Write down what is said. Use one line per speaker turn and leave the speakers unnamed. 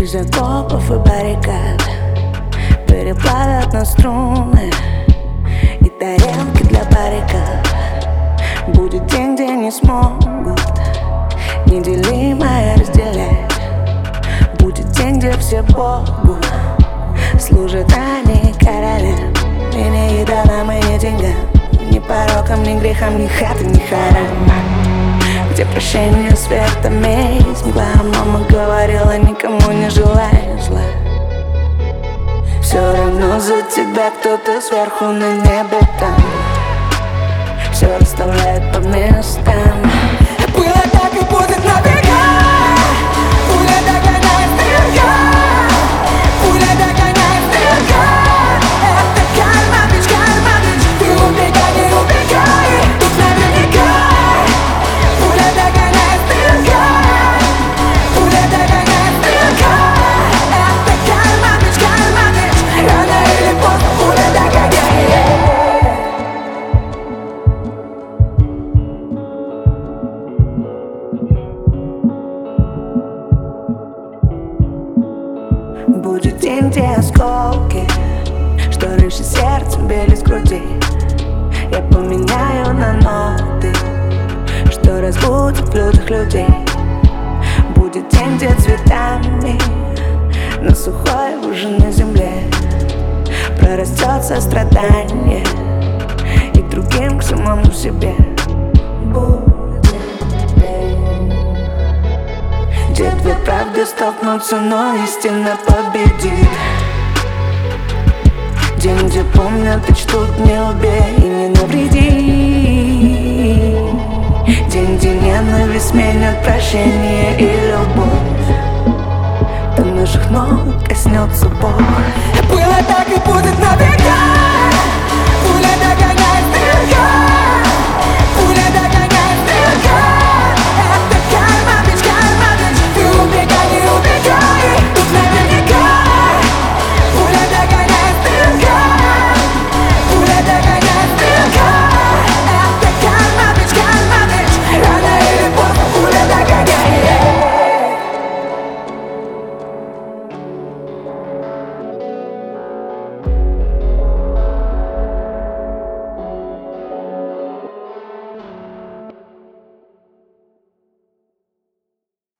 Тысяч окопов и баррикад переплавят на струны и тарелки для баррикад. Будет день, где не смогут неделимое разделять. Будет день, где все Богу служат, а не королям. И не идолам, и не деньгам, ни порокам, ни грехам, ни хаты, ни харам. Где прощение, света, месть, мгла. Мама говорила, никому не желай зла. Все равно за тебя кто-то сверху на небе там все расставляет по местам.
Было так и будет навека. Пуля догоняет стрелка. Пуля догоняет стрелка. Это карма, бич, ты убегай, не убегай. Тут наверняка пуля догоняет стрелка. Пуля догоняет стрелка. Это карма, бич, рано или поздно пуля догоняет.
Будет день, где осколки, что раньше сердцем били с груди, я поменяю на ноты, что разбудят в людях людей. Будет день, где цветами на сухой выжженной земле прорастет сострадание и к другим, к самому себе. Где две правды столкнутся, но истина победит. День, где помнят и чтут, не убей и не навреди. День, где ненависть сменят прощение и любовь. До наших ног коснется Бог.
Было так и будет навек.